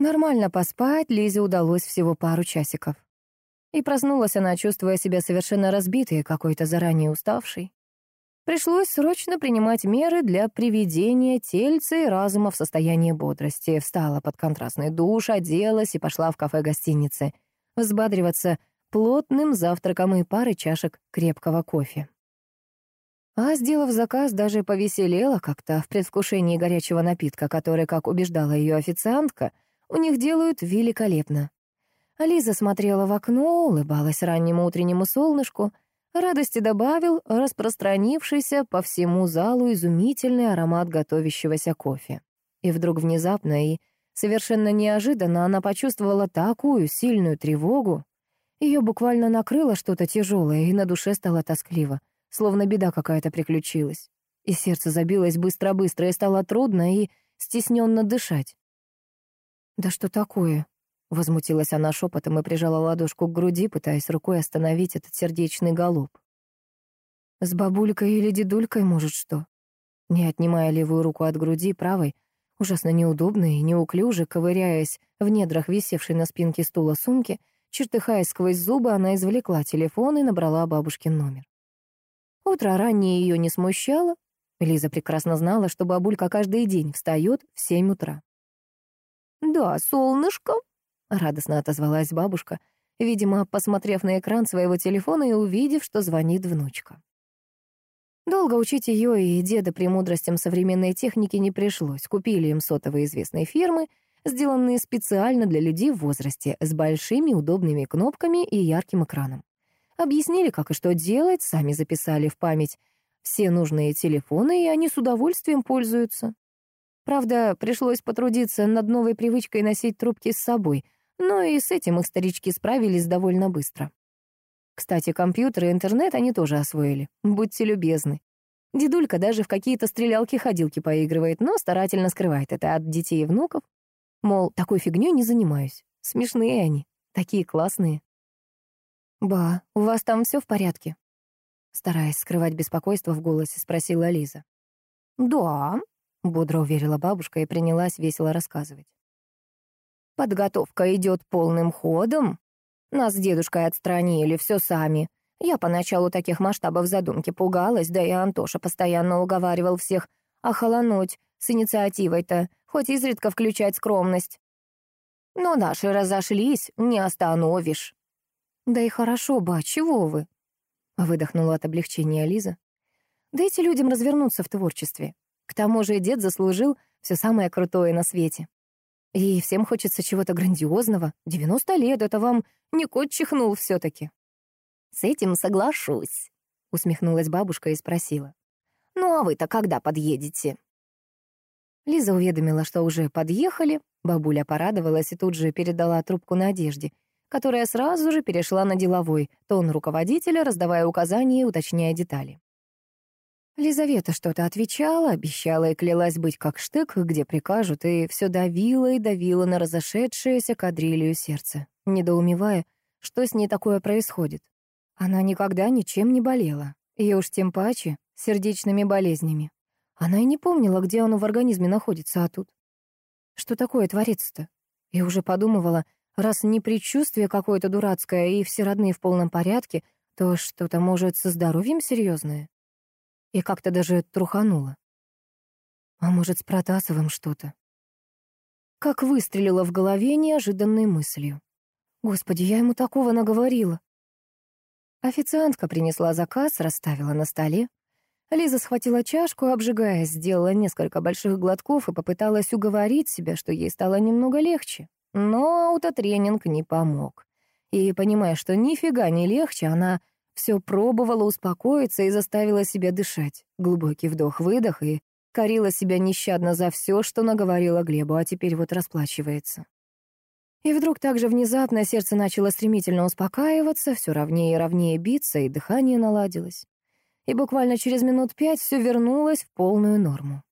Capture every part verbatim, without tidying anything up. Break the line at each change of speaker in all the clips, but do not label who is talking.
Нормально поспать Лизе удалось всего пару часиков. И проснулась она, чувствуя себя совершенно разбитой и какой-то заранее уставшей. Пришлось срочно принимать меры для приведения тельца и разума в состояние бодрости. Встала под контрастный душ, оделась и пошла в кафе гостиницы взбадриваться плотным завтраком и парой чашек крепкого кофе. А, сделав заказ, даже повеселела как-то в предвкушении горячего напитка, который, как убеждала ее официантка, у них делают великолепно. Лиза смотрела в окно, улыбалась раннему утреннему солнышку. Радости добавил распространившийся по всему залу изумительный аромат готовящегося кофе. И вдруг внезапно и совершенно неожиданно она почувствовала такую сильную тревогу. Ее буквально накрыло что-то тяжелое, и на душе стало тоскливо, словно беда какая-то приключилась. И сердце забилось быстро-быстро, и стало трудно и стесненно дышать. «Да что такое?» — возмутилась она шепотом и прижала ладошку к груди, пытаясь рукой остановить этот сердечный галоп. «С бабулькой или дедулькой, может, что?» Не отнимая левую руку от груди, правой, ужасно неудобно и неуклюже, ковыряясь в недрах висевшей на спинке стула сумки, чертыхаясь сквозь зубы, она извлекла телефон и набрала бабушкин номер. Утро раннее ее не смущало. Лиза прекрасно знала, что бабулька каждый день встает в семь утра. «Да, солнышко», — радостно отозвалась бабушка, видимо, посмотрев на экран своего телефона и увидев, что звонит внучка. Долго учить ее и деда премудростям современной техники не пришлось. Купили им сотовые известной фирмы, сделанные специально для людей в возрасте, с большими удобными кнопками и ярким экраном. Объяснили, как и что делать, сами записали в память все нужные телефоны, и они с удовольствием пользуются. Правда, пришлось потрудиться над новой привычкой носить трубки с собой, но и с этим их старички справились довольно быстро. Кстати, компьютер и интернет они тоже освоили. Будьте любезны. Дедулька даже в какие-то стрелялки-ходилки поигрывает, но старательно скрывает это от детей и внуков. Мол, такой фигнёй не занимаюсь. Смешные они, такие классные. «Ба, у вас там все в порядке?» Стараясь скрывать беспокойство в голосе, спросила Лиза. «Да», — бодро уверила бабушка и принялась весело рассказывать. «Подготовка идет полным ходом. Нас с дедушкой отстранили, все сами. Я поначалу таких масштабов задумки пугалась, да и Антоша постоянно уговаривал всех охолонуть с инициативой-то, хоть изредка включать скромность. Но наши разошлись, не остановишь». «Да и хорошо, ба, чего вы?» — выдохнула от облегчения Лиза. «Дайте людям развернуться в творчестве. К тому же дед заслужил все самое крутое на свете. И всем хочется чего-то грандиозного. девяносто лет — это вам не кот чихнул все-таки». «С этим соглашусь», — усмехнулась бабушка и спросила. «Ну а вы-то когда подъедете?» Лиза уведомила, что уже подъехали. Бабуля порадовалась и тут же передала трубку Надежде, которая сразу же перешла на деловой тон руководителя, раздавая указания и уточняя детали. Лизавета что-то отвечала, обещала и клялась быть как штык, где прикажут, и все давила и давила на разошедшееся кадрилью сердце, недоумевая, что с ней такое происходит. Она никогда ничем не болела, и уж тем паче сердечными болезнями. Она и не помнила, где оно в организме находится, а тут. Что такое творится-то? И уже подумывала, раз не предчувствие какое-то дурацкое и все родные в полном порядке, то что-то, может, со здоровьем серьезное? И как-то даже труханула. А может, с Протасовым что-то? Как выстрелила в голове неожиданной мыслью. Господи, я ему такого наговорила. Официантка принесла заказ, расставила на столе. Лиза схватила чашку, обжигаясь, сделала несколько больших глотков и попыталась уговорить себя, что ей стало немного легче. Но аутотренинг не помог. И, понимая, что нифига не легче, она все пробовала успокоиться и заставила себя дышать. Глубокий вдох-выдох и корила себя нещадно за все, что наговорила Глебу, а теперь вот расплачивается. И вдруг так же внезапно сердце начало стремительно успокаиваться, все ровнее и ровнее биться, и дыхание наладилось. И буквально через минут пять все вернулось в полную норму.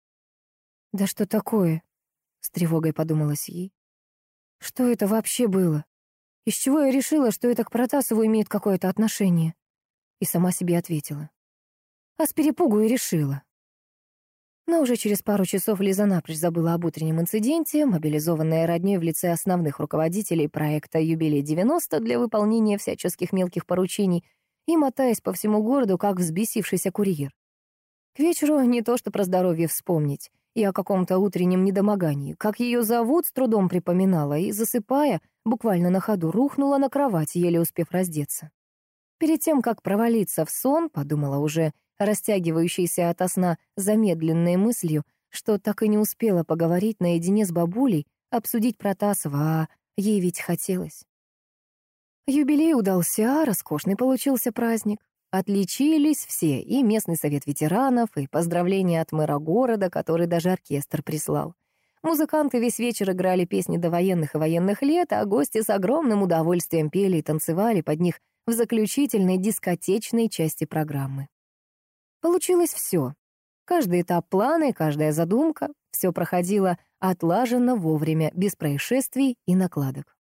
«Да что такое?» — с тревогой подумалось ей. «Что это вообще было? Из чего я решила, что это к Протасову имеет какое-то отношение?» И сама себе ответила. А с перепугу и решила. Но уже через пару часов Лиза напрочь забыла об утреннем инциденте, мобилизованная роднёй в лице основных руководителей проекта «Юбилей девяносто» для выполнения всяческих мелких поручений и мотаясь по всему городу, как взбесившийся курьер. К вечеру не то что про здоровье вспомнить, и о каком-то утреннем недомогании. Как ее зовут, с трудом припоминала, и, засыпая, буквально на ходу рухнула на кровать, еле успев раздеться. Перед тем, как провалиться в сон, подумала уже растягивающейся ото сна замедленной мыслью, что так и не успела поговорить наедине с бабулей, обсудить Протасова, а ей ведь хотелось. Юбилей удался, роскошный получился праздник. Отличились все, и местный совет ветеранов, и поздравления от мэра города, который даже оркестр прислал. Музыканты весь вечер играли песни довоенных и военных лет, а гости с огромным удовольствием пели и танцевали под них в заключительной дискотечной части программы. Получилось все. Каждый этап плана и каждая задумка, все проходило отлаженно вовремя, без происшествий и накладок.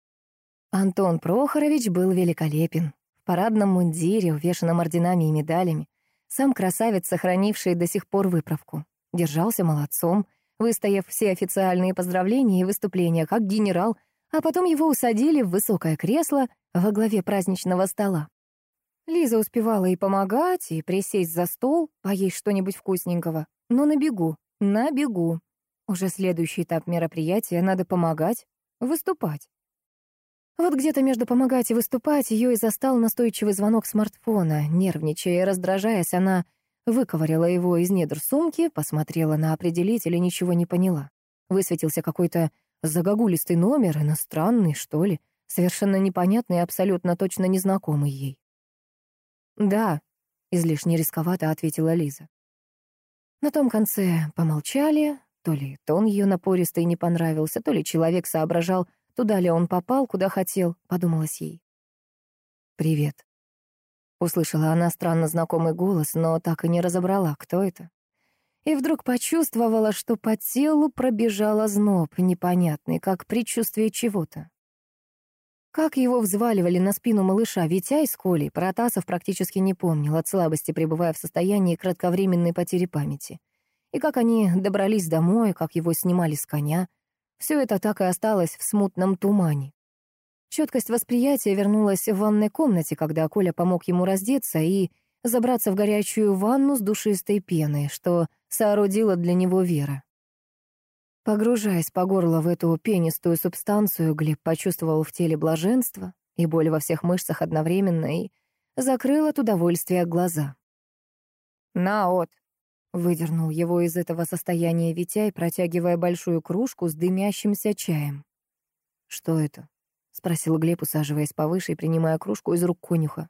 Антон Прохорович был великолепен. В парадном мундире, увешанном орденами и медалями. Сам красавец, сохранивший до сих пор выправку. Держался молодцом, выстояв все официальные поздравления и выступления как генерал, а потом его усадили в высокое кресло во главе праздничного стола. Лиза успевала и помогать, и присесть за стол, поесть что-нибудь вкусненького, но на бегу, на бегу. Уже следующий этап мероприятия — надо помогать, выступать. Вот где-то между помогать и выступать ее и застал настойчивый звонок смартфона. Нервничая и раздражаясь, она выковыряла его из недр сумки, посмотрела на определитель и ничего не поняла. Высветился какой-то загогулистый номер, иностранный, что ли, совершенно непонятный и абсолютно точно незнакомый ей. «Да», — излишне рисковато ответила Лиза. На том конце помолчали, то ли тон ее напористый не понравился, то ли человек соображал, туда ли он попал, куда хотел, подумалось ей. «Привет», — услышала она странно знакомый голос, но так и не разобрала, кто это. И вдруг почувствовала, что по телу пробежал озноб, непонятный, как предчувствие чего-то. Как его взваливали на спину малыша Витя с Колей, Протасов практически не помнил, от слабости пребывая в состоянии кратковременной потери памяти. И как они добрались домой, как его снимали с коня. Все это так и осталось в смутном тумане. Четкость восприятия вернулась в ванной комнате, когда Коля помог ему раздеться и забраться в горячую ванну с душистой пеной, что соорудила для него Вера. Погружаясь по горло в эту пенистую субстанцию, Глеб почувствовал в теле блаженство и боль во всех мышцах одновременно и закрыл от удовольствия глаза. «На, от!» — выдернул его из этого состояния Витяй, протягивая большую кружку с дымящимся чаем. «Что это?» — спросил Глеб, усаживаясь повыше и принимая кружку из рук конюха.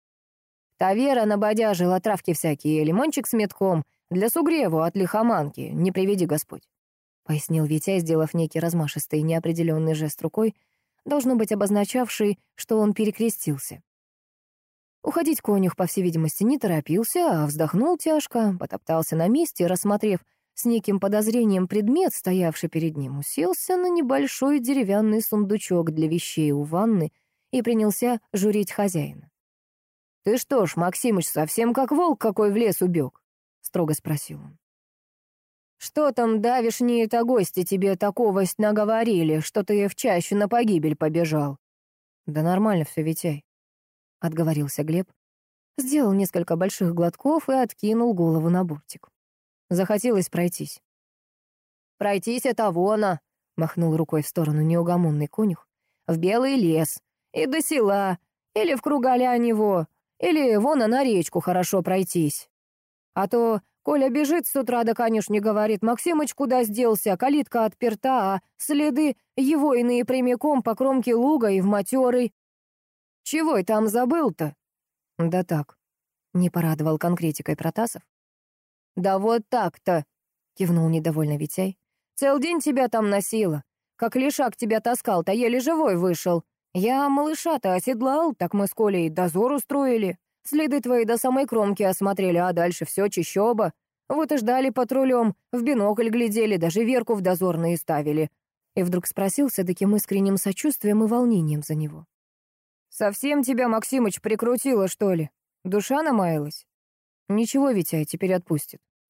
«Та Вера набодяжила травки всякие, лимончик с медком, для сугреву от лихоманки, не приведи Господь», — пояснил Витя, сделав некий размашистый неопределенный жест рукой, должно быть обозначавший, что он перекрестился. Уходить конюх, по всей видимости, не торопился, а вздохнул тяжко, потоптался на месте, рассмотрев с неким подозрением предмет, стоявший перед ним, уселся на небольшой деревянный сундучок для вещей у ванны и принялся журить хозяина. «Ты что ж, Максимыч, совсем как волк какой в лес убег?» — строго спросил он. «Что там давишние-то гости тебе такого-сть наговорили, что ты в чащу на погибель побежал?» «Да нормально все, Витяй», — отговорился Глеб, сделал несколько больших глотков и откинул голову на бортик. Захотелось пройтись. «Пройтись это вона», — махнул рукой в сторону неугомонный конюх, «в белый лес, и до села, или в кругаля него, или вон на речку хорошо пройтись. А то Коля бежит с утра, да конюшни говорит, Максимыч куда сделся, калитка отперта, а следы его иные прямиком по кромке луга и в матерый. Чего и там забыл-то?» «Да так», — не порадовал конкретикой Протасов. «Да вот так-то», — кивнул недовольно Витяй. «Цел день тебя там носила. Как лишак тебя таскал-то, еле живой вышел. Я малыша-то оседлал, так мы с Колей дозор устроили. Следы твои до самой кромки осмотрели, а дальше все чищоба. Вот и ждали патрулем, в бинокль глядели, даже Верку в дозорные ставили». И вдруг спросил с таким искренним сочувствием и волнением за него. «Совсем тебя, Максимыч, прикрутило, что ли? Душа намаялась?» «Ничего, Витяй, теперь отпустит».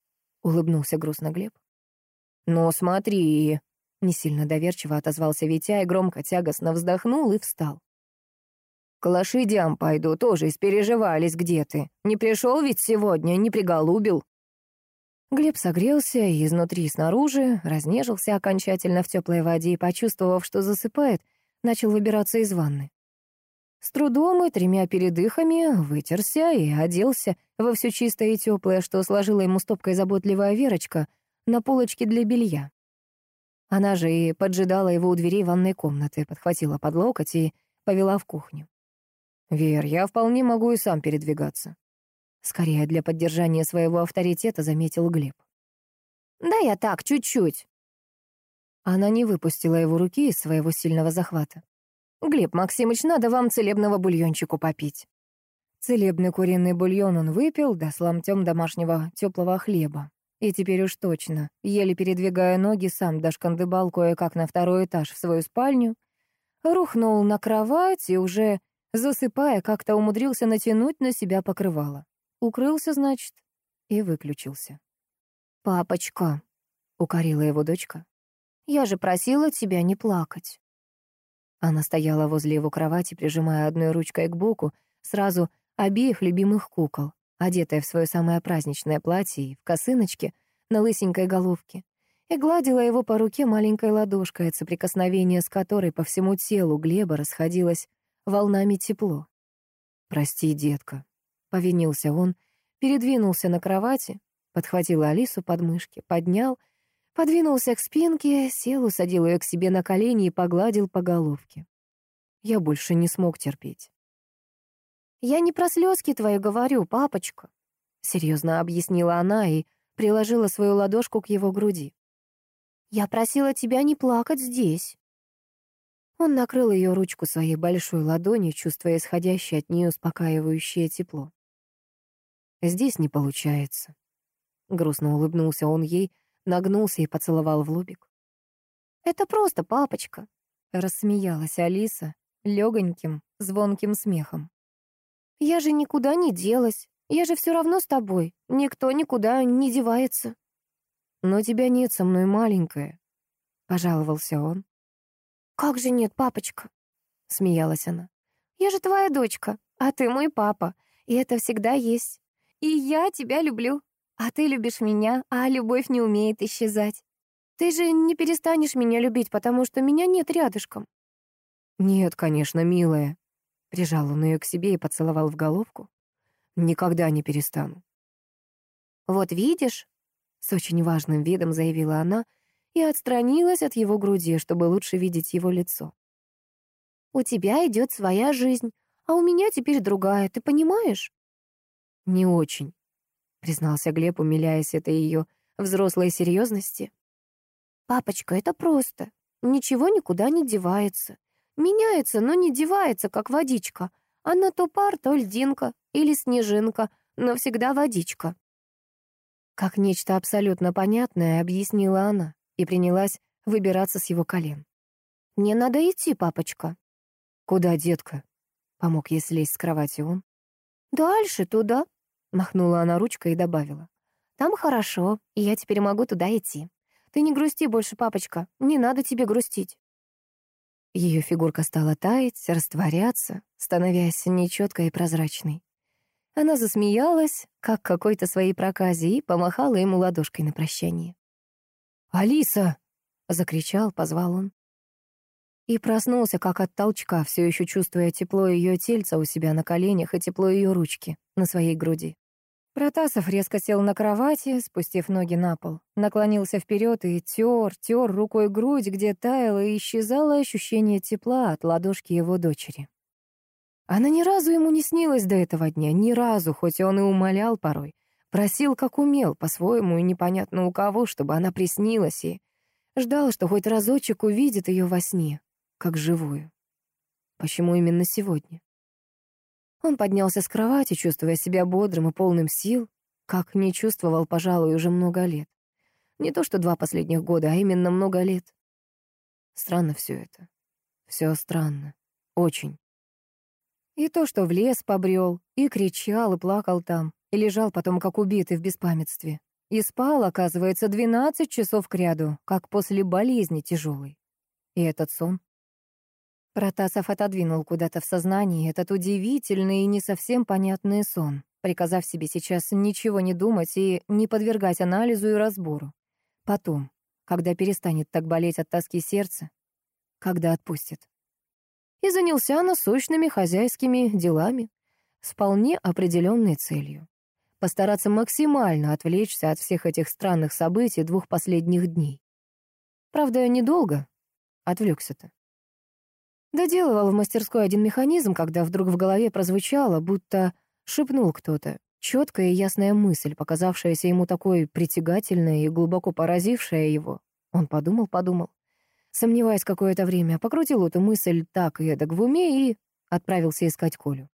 — улыбнулся грустно Глеб. «Ну, смотри!» — не сильно доверчиво отозвался Витя и громко тягостно вздохнул и встал. «К лошадям пойду, тоже испереживались, где ты. Не пришел ведь сегодня, не приголубил». Глеб согрелся и изнутри и снаружи, разнежился окончательно в теплой воде и, почувствовав, что засыпает, начал выбираться из ванны. С трудом и тремя передыхами вытерся и оделся во все чистое и теплое, что сложила ему стопкой заботливая Верочка на полочке для белья. Она же и поджидала его у дверей ванной комнаты, подхватила под локоть и повела в кухню. «Вер, я вполне могу и сам передвигаться», — скорее для поддержания своего авторитета заметил Глеб. «Да я так, чуть-чуть». Она не выпустила его руки из своего сильного захвата. «Глеб Максимыч, надо вам целебного бульончику попить». Целебный куриный бульон он выпил, да с ломтем домашнего теплого хлеба. И теперь уж точно, еле передвигая ноги, сам дошкандыбал кое-как на второй этаж в свою спальню, рухнул на кровать и уже, засыпая, как-то умудрился натянуть на себя покрывало. Укрылся, значит, и выключился. «Папочка», — укорила его дочка, — «я же просила тебя не плакать». Она стояла возле его кровати, прижимая одной ручкой к боку сразу обеих любимых кукол, одетая в свое самое праздничное платье и в косыночке на лысенькой головке, и гладила его по руке маленькой ладошкой, от соприкосновения с которой по всему телу Глеба расходилось волнами тепло. «Прости, детка», — повинился он, передвинулся на кровати, подхватил Алису под мышки, поднял, подвинулся к спинке, сел, усадил ее к себе на колени и погладил по головке. Я больше не смог терпеть. «Я не про слезки твои говорю, папочка», — серьезно объяснила она и приложила свою ладошку к его груди. «Я просила тебя не плакать здесь». Он накрыл ее ручку своей большой ладонью, чувствуя исходящее от нее успокаивающее тепло. «Здесь не получается». Грустно улыбнулся он ей, нагнулся и поцеловал в лобик. «Это просто, папочка», — рассмеялась Алиса легоньким, звонким смехом. «Я же никуда не делась, я же все равно с тобой, никто никуда не девается». «Но тебя нет со мной, маленькая», — пожаловался он. «Как же нет, папочка?» — смеялась она. «Я же твоя дочка, а ты мой папа, и это всегда есть. И я тебя люблю. А ты любишь меня, а любовь не умеет исчезать. Ты же не перестанешь меня любить, потому что меня нет рядышком». «Нет, конечно, милая», — прижал он ее к себе и поцеловал в головку. «Никогда не перестану». «Вот видишь», — с очень важным видом заявила она и отстранилась от его груди, чтобы лучше видеть его лицо. «У тебя идет своя жизнь, а у меня теперь другая, ты понимаешь?» «Не очень», — признался Глеб, умиляясь этой ее взрослой серьезности. «Папочка, это просто. Ничего никуда не девается. Меняется, но не девается, как водичка. Она то пар, то льдинка или снежинка, но всегда водичка». Как нечто абсолютно понятное объяснила она и принялась выбираться с его колен. «Мне надо идти, папочка». «Куда, детка?» — помог ей слезть с кровати он. «Дальше, туда», — махнула она ручкой и добавила. «Там хорошо, и я теперь могу туда идти. Ты не грусти больше, папочка, не надо тебе грустить». Ее фигурка стала таять, растворяться, становясь нечеткой и прозрачной. Она засмеялась, как какой-то своей проказе, и помахала ему ладошкой на прощание. «Алиса!» — закричал, позвал он. И проснулся, как от толчка, все еще чувствуя тепло ее тельца у себя на коленях и тепло ее ручки на своей груди. Протасов резко сел на кровати, спустив ноги на пол, наклонился вперед и тер, тер рукой грудь, где таяло и исчезало ощущение тепла от ладошки его дочери. Она ни разу ему не снилась до этого дня, ни разу, хоть он и умолял порой, просил, как умел, по-своему и непонятно у кого, чтобы она приснилась, и ждал, что хоть разочек увидит ее во сне, как живую. Почему именно сегодня? Он поднялся с кровати, чувствуя себя бодрым и полным сил, как не чувствовал, пожалуй, уже много лет. Не то что два последних года, а именно много лет. Странно все это. Все странно. Очень. И то, что в лес побрел, и кричал, и плакал там, и лежал потом, как убитый, в беспамятстве. И спал, оказывается, двенадцать часов кряду, как после болезни тяжелой. И этот сон. Протасов отодвинул куда-то в сознании этот удивительный и не совсем понятный сон, приказав себе сейчас ничего не думать и не подвергать анализу и разбору. Потом, когда перестанет так болеть от тоски сердца, когда отпустит. И занялся насущными хозяйскими делами с вполне определенной целью. Постараться максимально отвлечься от всех этих странных событий двух последних дней. Правда, недолго отвлекся-то. Доделывал в мастерской один механизм, когда вдруг в голове прозвучало, будто шепнул кто-то. Четкая и ясная мысль, показавшаяся ему такой притягательной и глубоко поразившая его. Он подумал-подумал, сомневаясь какое-то время, покрутил эту мысль так и эдак в уме и отправился искать Колю.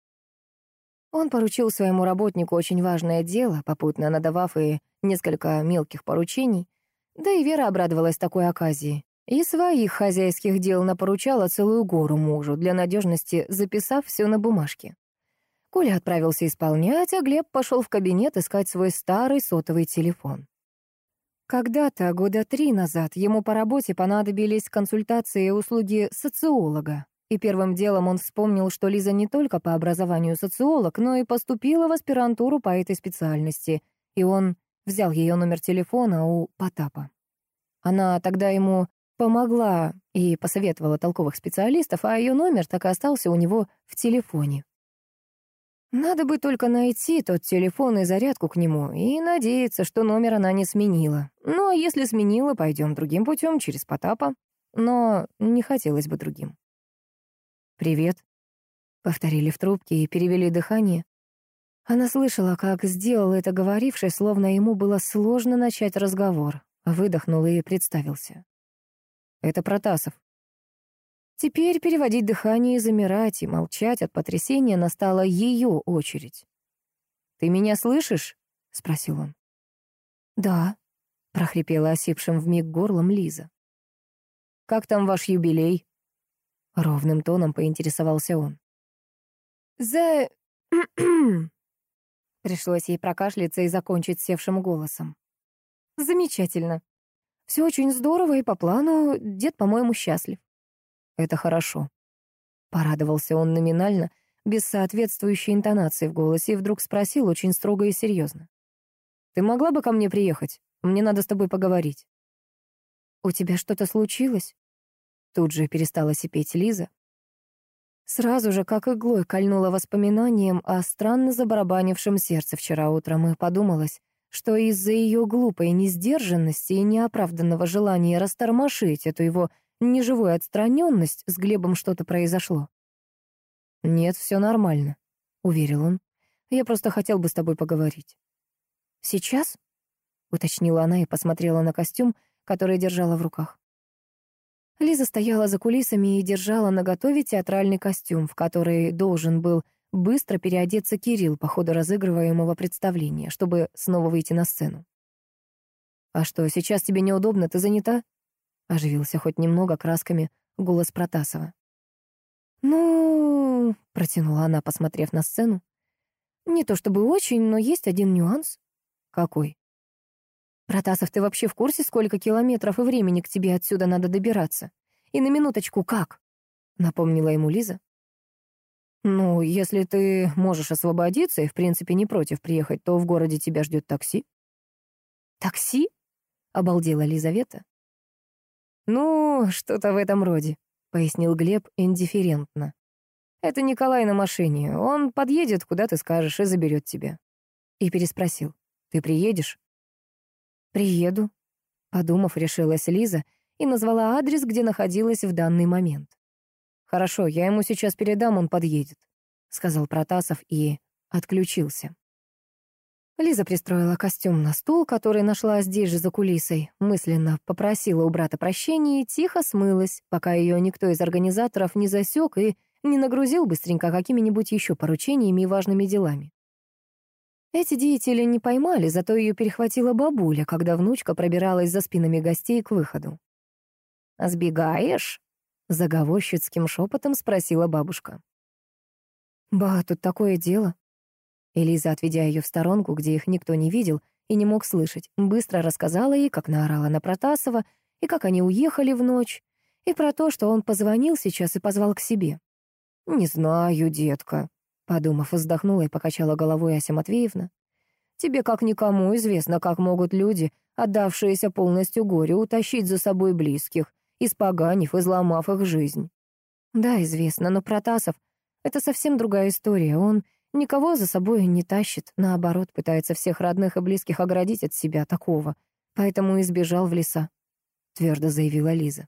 Он поручил своему работнику очень важное дело, попутно надавав и несколько мелких поручений, да и Вера обрадовалась такой оказии. И своих хозяйских дел напоручала целую гору мужу, для надежности записав все на бумажке. Коля отправился исполнять, а Глеб пошел в кабинет искать свой старый сотовый телефон. Когда-то, года три назад, ему по работе понадобились консультации и услуги социолога. И первым делом он вспомнил, что Лиза не только по образованию социолог, но и поступила в аспирантуру по этой специальности, и он взял ее номер телефона у Потапа. Она тогда ему помогла и посоветовала толковых специалистов, а ее номер так и остался у него в телефоне. Надо бы только найти тот телефон и зарядку к нему, и надеяться, что номер она не сменила. Ну, а если сменила, пойдем другим путем, через Потапа. Но не хотелось бы другим. «Привет», — повторили в трубке и перевели дыхание. Она слышала, как сделал это говоривший, словно ему было сложно начать разговор. Выдохнул и представился. «Это Протасов». Теперь переводить дыхание и замирать, и молчать от потрясения настала ее очередь. «Ты меня слышишь?» — спросил он. «Да», — прохрипела осипшим вмиг горлом Лиза. «Как там ваш юбилей?» — ровным тоном поинтересовался он. «За...» Пришлось ей прокашляться и закончить севшим голосом. «Замечательно. Все очень здорово и по плану. Дед, по-моему, счастлив». «Это хорошо», — порадовался он номинально, без соответствующей интонации в голосе, и вдруг спросил очень строго и серьезно. «Ты могла бы ко мне приехать? Мне надо с тобой поговорить». «У тебя что-то случилось?» Тут же перестала сипеть Лиза. Сразу же, как иглой, кольнула воспоминанием о странно забарабанившем сердце вчера утром, и подумалось, что из-за ее глупой несдержанности и неоправданного желания растормошить эту его неживую отстраненность с Глебом что-то произошло. «Нет, все нормально», — уверил он. «Я просто хотел бы с тобой поговорить». «Сейчас?» — уточнила она и посмотрела на костюм, который держала в руках. Лиза стояла за кулисами и держала наготове театральный костюм, в который должен был быстро переодеться Кирилл по ходу разыгрываемого представления, чтобы снова выйти на сцену. «А что, сейчас тебе неудобно, ты занята?» — оживился хоть немного красками голос Протасова. «Ну...» — протянула она, посмотрев на сцену. «Не то чтобы очень, но есть один нюанс». «Какой?» «Протасов, ты вообще в курсе, сколько километров и времени к тебе отсюда надо добираться? И на минуточку как?» — напомнила ему Лиза. «Ну, если ты можешь освободиться и, в принципе, не против приехать, то в городе тебя ждет такси». «Такси?» — обалдела Лизавета. «Ну, что-то в этом роде», — пояснил Глеб индифферентно. «Это Николай на машине. Он подъедет, куда ты скажешь, и заберет тебя». И переспросил. «Ты приедешь?» «Приеду», — подумав, решилась Лиза и назвала адрес, где находилась в данный момент. «Хорошо, я ему сейчас передам, он подъедет», — сказал Протасов и отключился. Лиза пристроила костюм на стул, который нашла здесь же за кулисой, мысленно попросила у брата прощения и тихо смылась, пока ее никто из организаторов не засек и не нагрузил быстренько какими-нибудь еще поручениями и важными делами. Эти деятели не поймали, зато ее перехватила бабуля, когда внучка пробиралась за спинами гостей к выходу. «Сбегаешь?» — заговорщицким шепотом спросила бабушка. «Ба, тут такое дело». Элиза, отведя ее в сторонку, где их никто не видел, и не мог слышать. Быстро рассказала ей, как наорала на Протасова, и как они уехали в ночь, и про то, что он позвонил сейчас и позвал к себе. «Не знаю, детка», — подумав, вздохнула и покачала головой Ася Матвеевна. «Тебе как никому известно, как могут люди, отдавшиеся полностью горю, утащить за собой близких, испоганив, изломав их жизнь». «Да, известно, но Протасов — это совсем другая история. Он никого за собой не тащит, наоборот, пытается всех родных и близких оградить от себя такого, поэтому и сбежал в леса», — твердо заявила Лиза.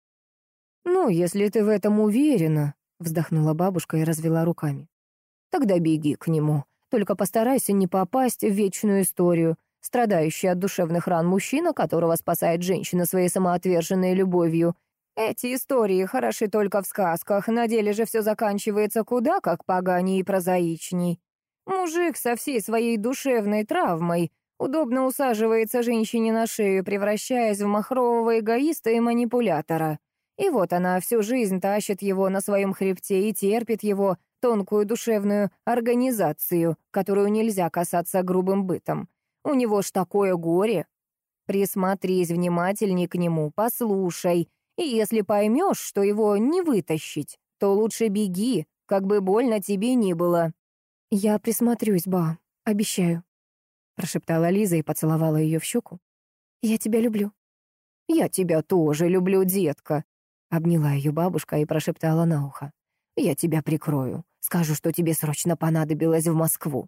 «Ну, если ты в этом уверена», — вздохнула бабушка и развела руками, «тогда беги к нему. Только постарайся не попасть в вечную историю. Страдающий от душевных ран мужчина, которого спасает женщина своей самоотверженной любовью. Эти истории хороши только в сказках, на деле же все заканчивается куда как поганее и прозаичней. Мужик со всей своей душевной травмой удобно усаживается женщине на шею, превращаясь в махрового эгоиста и манипулятора. И вот она всю жизнь тащит его на своем хребте и терпит его тонкую душевную организацию, которую нельзя касаться грубым бытом. У него ж такое горе. Присмотрись внимательней к нему, послушай. И если поймешь, что его не вытащить, то лучше беги, как бы больно тебе ни было». «Я присмотрюсь, ба, обещаю», — прошептала Лиза и поцеловала ее в щеку. «Я тебя люблю». «Я тебя тоже люблю, детка», — обняла ее бабушка и прошептала на ухо. «Я тебя прикрою. Скажу, что тебе срочно понадобилось в Москву».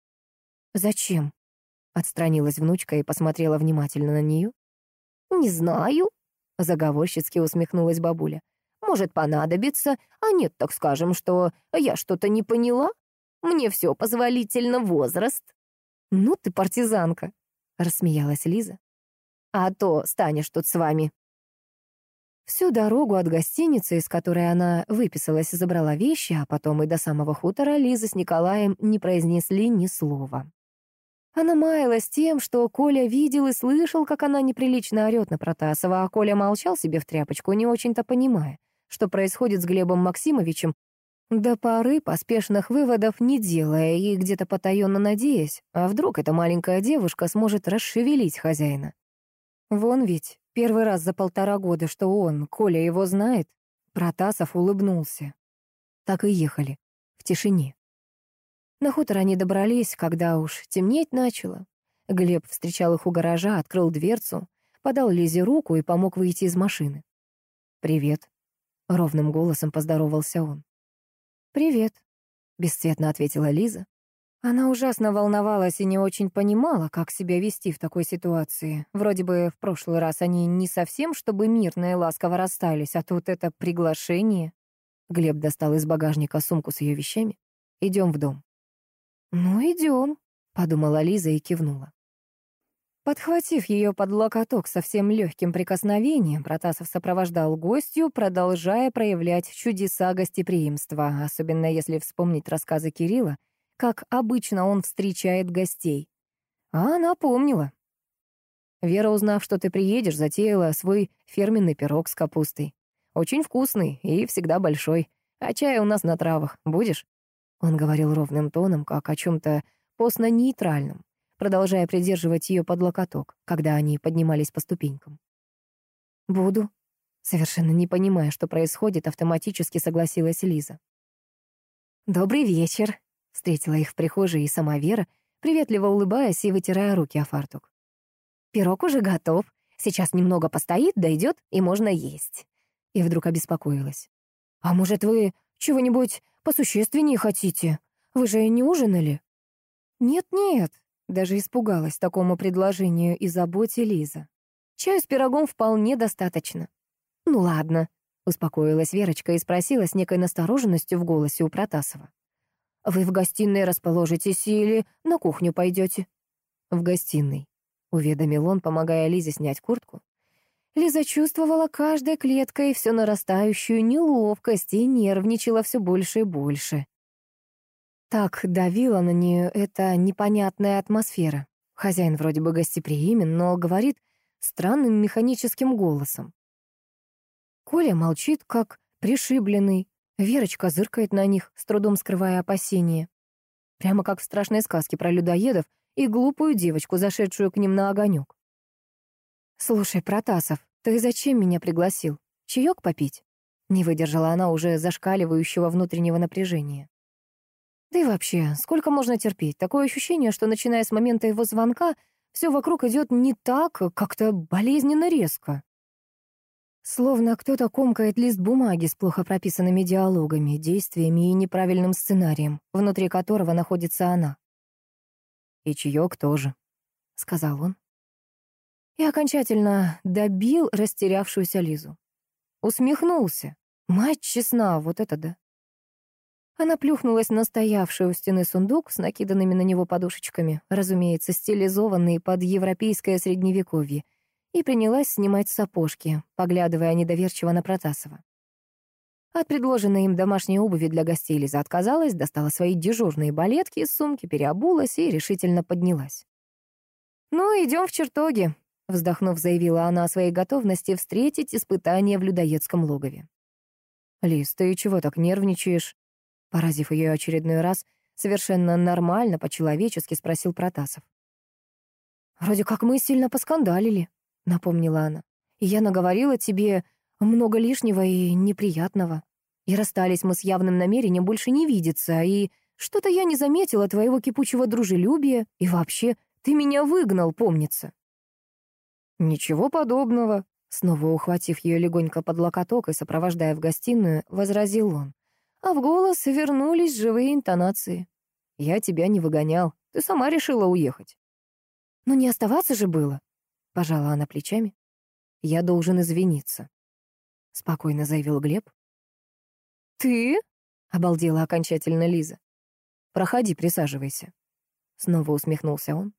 «Зачем?» — отстранилась внучка и посмотрела внимательно на нее. «Не знаю», — заговорщицки усмехнулась бабуля. «Может, понадобится, а нет, так скажем, что я что-то не поняла. Мне все позволительно, возраст». «Ну ты партизанка», — рассмеялась Лиза. «А то станешь тут с вами». Всю дорогу от гостиницы, из которой она выписалась и забрала вещи, а потом и до самого хутора, Лиза с Николаем не произнесли ни слова. Она маялась тем, что Коля видел и слышал, как она неприлично орёт на Протасова, а Коля молчал себе в тряпочку, не очень-то понимая, что происходит с Глебом Максимовичем, до поры поспешных выводов не делая и где-то потаённо надеясь, а вдруг эта маленькая девушка сможет расшевелить хозяина. Вон ведь первый раз за полтора года, что он, Коля, его знает, Протасов улыбнулся. Так и ехали, в тишине. На хутор они добрались, когда уж темнеть начало. Глеб встречал их у гаража, открыл дверцу, подал Лизе руку и помог выйти из машины. «Привет», — ровным голосом поздоровался он. «Привет», — бесцветно ответила Лиза. Она ужасно волновалась и не очень понимала, как себя вести в такой ситуации. Вроде бы в прошлый раз они не совсем, чтобы мирно и ласково расстались, а тут это приглашение. Глеб достал из багажника сумку с ее вещами. «Идем в дом». «Ну, идем», — подумала Лиза и кивнула. Подхватив ее под локоток совсем легким прикосновением, Протасов сопровождал гостью, продолжая проявлять чудеса гостеприимства, особенно если вспомнить рассказы Кирилла, как обычно он встречает гостей. А она помнила. Вера, узнав, что ты приедешь, затеяла свой фирменный пирог с капустой. Очень вкусный и всегда большой. А чай у нас на травах. Будешь? Он говорил ровным тоном, как о чем-то постно-нейтральном, продолжая придерживать ее под локоток, когда они поднимались по ступенькам. «Буду», совершенно не понимая, что происходит, автоматически согласилась Лиза. «Добрый вечер», — встретила их в прихожей и сама Вера, приветливо улыбаясь и вытирая руки о фартук. «Пирог уже готов. Сейчас немного постоит, дойдет, и можно есть». И вдруг обеспокоилась. «А может, вы чего-нибудь посущественнее хотите? Вы же не ужинали?» «Нет-нет», — даже испугалась такому предложению и заботе Лиза. «Чаю с пирогом вполне достаточно». «Ну ладно», — успокоилась Верочка и спросила с некой настороженностью в голосе у Протасова. «Вы в гостиной расположитесь или на кухню пойдете?» «В гостиной», — уведомил он, помогая Лизе снять куртку. Лиза чувствовала каждой клеткой всю нарастающую неловкость и нервничала все больше и больше. Так давила на нее эта непонятная атмосфера. Хозяин вроде бы гостеприимен, но говорит странным механическим голосом. Коля молчит, как пришибленный. Верочка зыркает на них, с трудом скрывая опасения. Прямо как в страшной сказке про людоедов и глупую девочку, зашедшую к ним на огонек. «Слушай, Протасов, ты зачем меня пригласил? Чаек попить?» Не выдержала она уже зашкаливающего внутреннего напряжения. Да и вообще, сколько можно терпеть? Такое ощущение, что, начиная с момента его звонка, все вокруг идет не так, как-то болезненно резко. Словно кто-то комкает лист бумаги с плохо прописанными диалогами, действиями и неправильным сценарием, внутри которого находится она. «И чаек тоже», — сказал он. И окончательно добил растерявшуюся Лизу. Усмехнулся. Мать честна, вот это да. Она плюхнулась на стоявший у стены сундук с накиданными на него подушечками, разумеется, стилизованные под европейское средневековье, и принялась снимать сапожки, поглядывая недоверчиво на Протасова. От предложенной им домашней обуви для гостей Лиза отказалась, достала свои дежурные балетки из сумки, переобулась и решительно поднялась. «Ну, идем в чертоги», — вздохнув, заявила она о своей готовности встретить испытание в людоедском логове. «Лиз, ты чего так нервничаешь?» Поразив ее очередной раз, совершенно нормально, по-человечески спросил Протасов. «Вроде как мы сильно поскандалили», — напомнила она. «И я наговорила тебе много лишнего и неприятного. И расстались мы с явным намерением больше не видеться, и что-то я не заметила твоего кипучего дружелюбия, и вообще ты меня выгнал, помнится». «Ничего подобного», — снова ухватив ее легонько под локоток и сопровождая в гостиную, возразил он. А в голос вернулись живые интонации. «Я тебя не выгонял, ты сама решила уехать». «Но не оставаться же было», — пожала она плечами. «Я должен извиниться», — спокойно заявил Глеб. «Ты?» — обалдела окончательно Лиза. «Проходи, присаживайся», — снова усмехнулся он.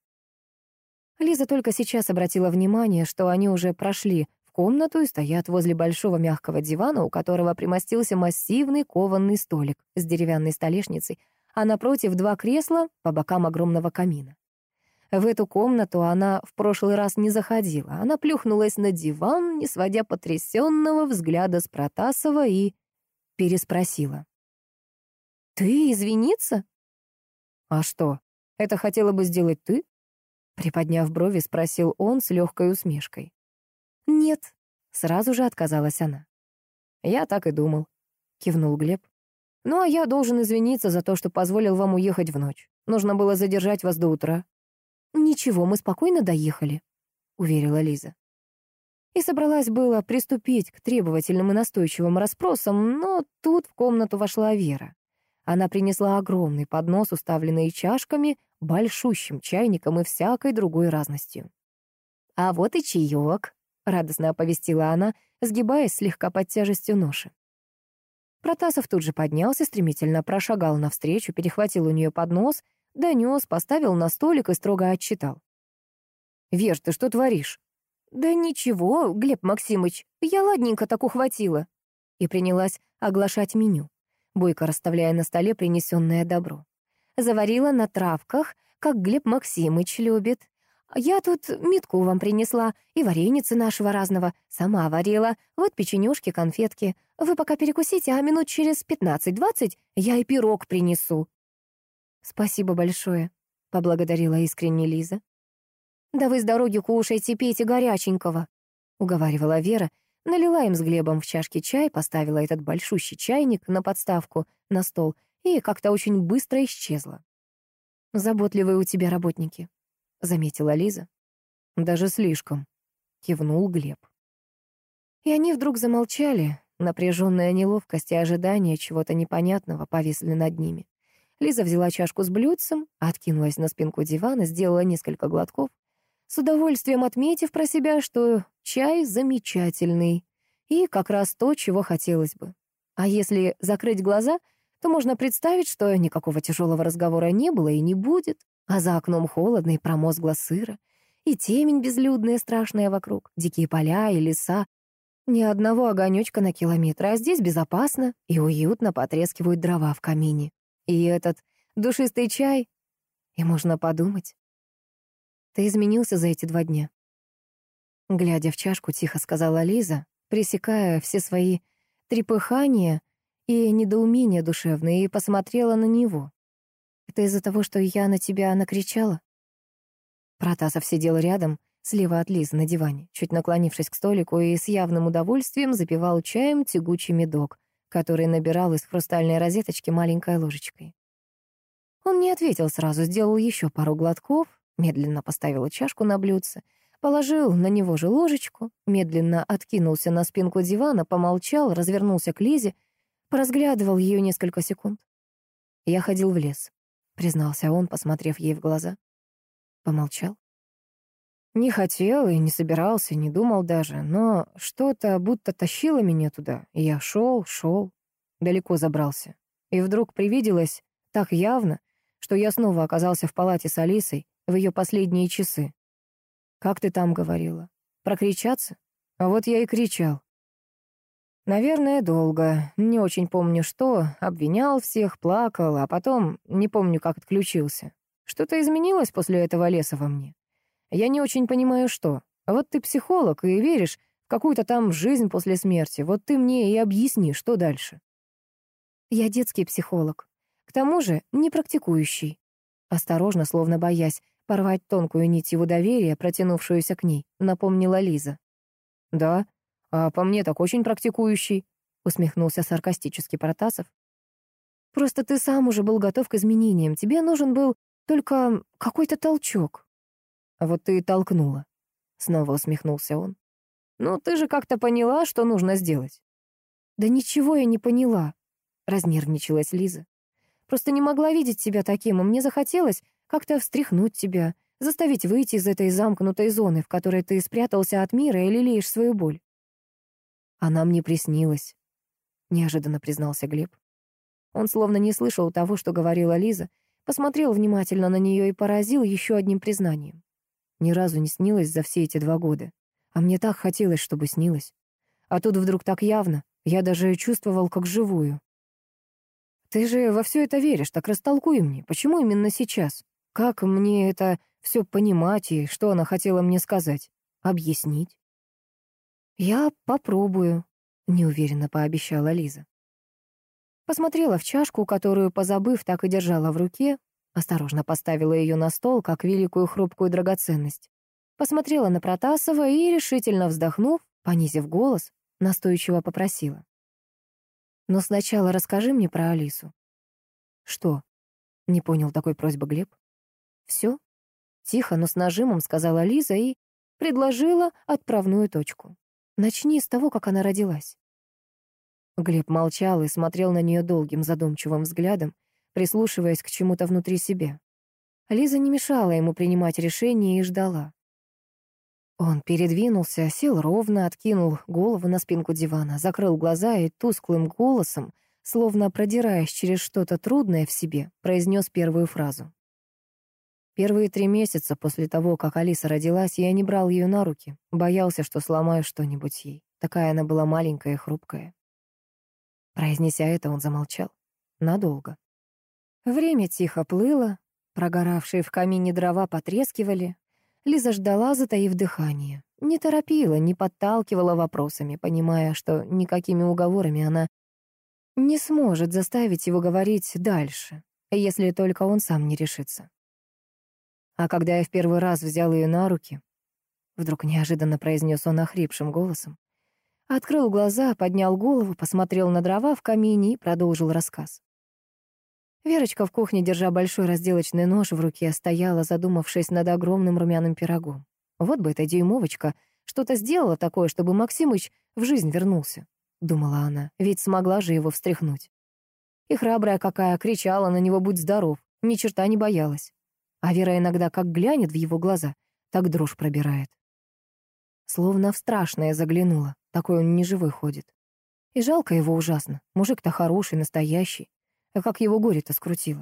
Лиза только сейчас обратила внимание, что они уже прошли в комнату и стоят возле большого мягкого дивана, у которого примостился массивный кованный столик с деревянной столешницей, а напротив два кресла по бокам огромного камина. В эту комнату она в прошлый раз не заходила. Она плюхнулась на диван, не сводя потрясенного взгляда с Протасова, и переспросила. «Ты извиниться?» «А что, это хотела бы сделать ты?» Приподняв брови, спросил он с легкой усмешкой. «Нет», — сразу же отказалась она. «Я так и думал», — кивнул Глеб. «Ну, а я должен извиниться за то, что позволил вам уехать в ночь. Нужно было задержать вас до утра». «Ничего, мы спокойно доехали», — уверила Лиза. И собралась было приступить к требовательным и настойчивым расспросам, но тут в комнату вошла Вера. Она принесла огромный поднос, уставленный чашками, большущим чайником и всякой другой разностью. «А вот и чаек», — радостно оповестила она, сгибаясь слегка под тяжестью ноши. Протасов тут же поднялся, стремительно прошагал навстречу, перехватил у нее поднос, донес, поставил на столик и строго отчитал. «Вер, ты что творишь?» «Да ничего, Глеб Максимыч, я ладненько так ухватила». И принялась оглашать меню, бойко расставляя на столе принесенное добро. Заварила на травках, как Глеб Максимыч любит. Я тут метку вам принесла, и вареницы нашего разного. Сама варила. Вот печенюшки, конфетки. Вы пока перекусите, а минут через пятнадцать-двадцать я и пирог принесу». «Спасибо большое», — поблагодарила искренне Лиза. «Да вы с дороги кушайте, пейте горяченького», — уговаривала Вера, налила им с Глебом в чашки чай, поставила этот большущий чайник на подставку на стол и как-то очень быстро исчезла. «Заботливые у тебя работники», — заметила Лиза. «Даже слишком», — кивнул Глеб. И они вдруг замолчали, напряженная неловкость и ожидание чего-то непонятного повисли над ними. Лиза взяла чашку с блюдцем, откинулась на спинку дивана, сделала несколько глотков, с удовольствием отметив про себя, что чай замечательный и как раз то, чего хотелось бы. А если закрыть глаза, то можно представить, что никакого тяжелого разговора не было и не будет, а за окном холодно и промозгло сыро, и темень безлюдная страшная вокруг, дикие поля и леса, ни одного огонечка на километр, а здесь безопасно и уютно потрескивают дрова в камине. И этот душистый чай, и можно подумать. Ты изменился за эти два дня. Глядя в чашку, тихо сказала Лиза, пресекая все свои трепыхания и недоумения душевные, и посмотрела на него. Это из-за того, что я на тебя накричала? Протасов сидел рядом, слева от Лизы на диване, чуть наклонившись к столику и с явным удовольствием запивал чаем тягучий медок, который набирал из хрустальной розеточки маленькой ложечкой. Он не ответил сразу, сделал еще пару глотков, медленно поставил чашку на блюдце, положил на него же ложечку, медленно откинулся на спинку дивана, помолчал, развернулся к Лизе, поразглядывал ее несколько секунд. «Я ходил в лес», — признался он, посмотрев ей в глаза. Помолчал. «Не хотел и не собирался, не думал даже, но что-то будто тащило меня туда, и я шел, шел, далеко забрался. И вдруг привиделось так явно, что я снова оказался в палате с Алисой в ее последние часы. Как ты там говорила? Прокричаться? А вот я и кричал. Наверное, долго. Не очень помню, что. Обвинял всех, плакал, а потом не помню, как отключился. Что-то изменилось после этого леса во мне. Я не очень понимаю, что. А вот ты психолог и веришь в какую-то там жизнь после смерти. Вот ты мне и объясни, что дальше. Я детский психолог. К тому же не практикующий. Осторожно, словно боясь порвать тонкую нить его доверия, протянувшуюся к ней, напомнила Лиза. «Да, а по мне так очень практикующий», — усмехнулся саркастически Протасов. «Просто ты сам уже был готов к изменениям. Тебе нужен был только какой-то толчок». «А вот ты и толкнула», — снова усмехнулся он. «Ну, ты же как-то поняла, что нужно сделать». «Да ничего я не поняла», — разнервничалась Лиза. «Просто не могла видеть тебя таким, и мне захотелось как-то встряхнуть тебя, заставить выйти из этой замкнутой зоны, в которой ты спрятался от мира и лелеешь свою боль». «Она мне приснилась», — неожиданно признался Глеб. Он словно не слышал того, что говорила Лиза, посмотрел внимательно на нее и поразил еще одним признанием. Ни разу не снилось за все эти два года. А мне так хотелось, чтобы снилось. А тут вдруг так явно, я даже чувствовал, как живую. Ты же во все это веришь, так растолкуй мне, почему именно сейчас? Как мне это все понимать и что она хотела мне сказать? Объяснить? Я попробую, неуверенно пообещала Лиза. Посмотрела в чашку, которую, позабыв, так и держала в руке, осторожно поставила ее на стол, как великую хрупкую драгоценность. Посмотрела на Протасова и, решительно вздохнув, понизив голос, настойчиво попросила. «Но сначала расскажи мне про Алису». «Что?» — не понял такой просьбы Глеб. «Все?» — тихо, но с нажимом сказала Лиза и предложила отправную точку. «Начни с того, как она родилась». Глеб молчал и смотрел на нее долгим задумчивым взглядом, прислушиваясь к чему-то внутри себя. Лиза не мешала ему принимать решение и ждала. Он передвинулся, сел ровно, откинул голову на спинку дивана, закрыл глаза и тусклым голосом, словно продираясь через что-то трудное в себе, произнес первую фразу. Первые три месяца после того, как Алиса родилась, я не брал ее на руки, боялся, что сломаю что-нибудь ей. Такая она была маленькая и хрупкая. Произнеся это, он замолчал. Надолго. Время тихо плыло, прогоравшие в камине дрова потрескивали. Лиза ждала, затаив дыхание. Не торопила, не подталкивала вопросами, понимая, что никакими уговорами она не сможет заставить его говорить дальше, если только он сам не решится. А когда я в первый раз взял ее на руки, вдруг неожиданно произнес он охрипшим голосом, открыл глаза, поднял голову, посмотрел на дрова в камине и продолжил рассказ. Верочка в кухне, держа большой разделочный нож в руке, стояла, задумавшись над огромным румяным пирогом. Вот бы эта дюймовочка что-то сделала такое, чтобы Максимыч в жизнь вернулся, думала она, ведь смогла же его встряхнуть. И храбрая какая, кричала на него «Будь здоров», ни черта не боялась. А Вера иногда как глянет в его глаза, так дрожь пробирает. Словно в страшное заглянула, такой он неживой ходит. И жалко его ужасно, мужик-то хороший, настоящий. А как его горе-то скрутило.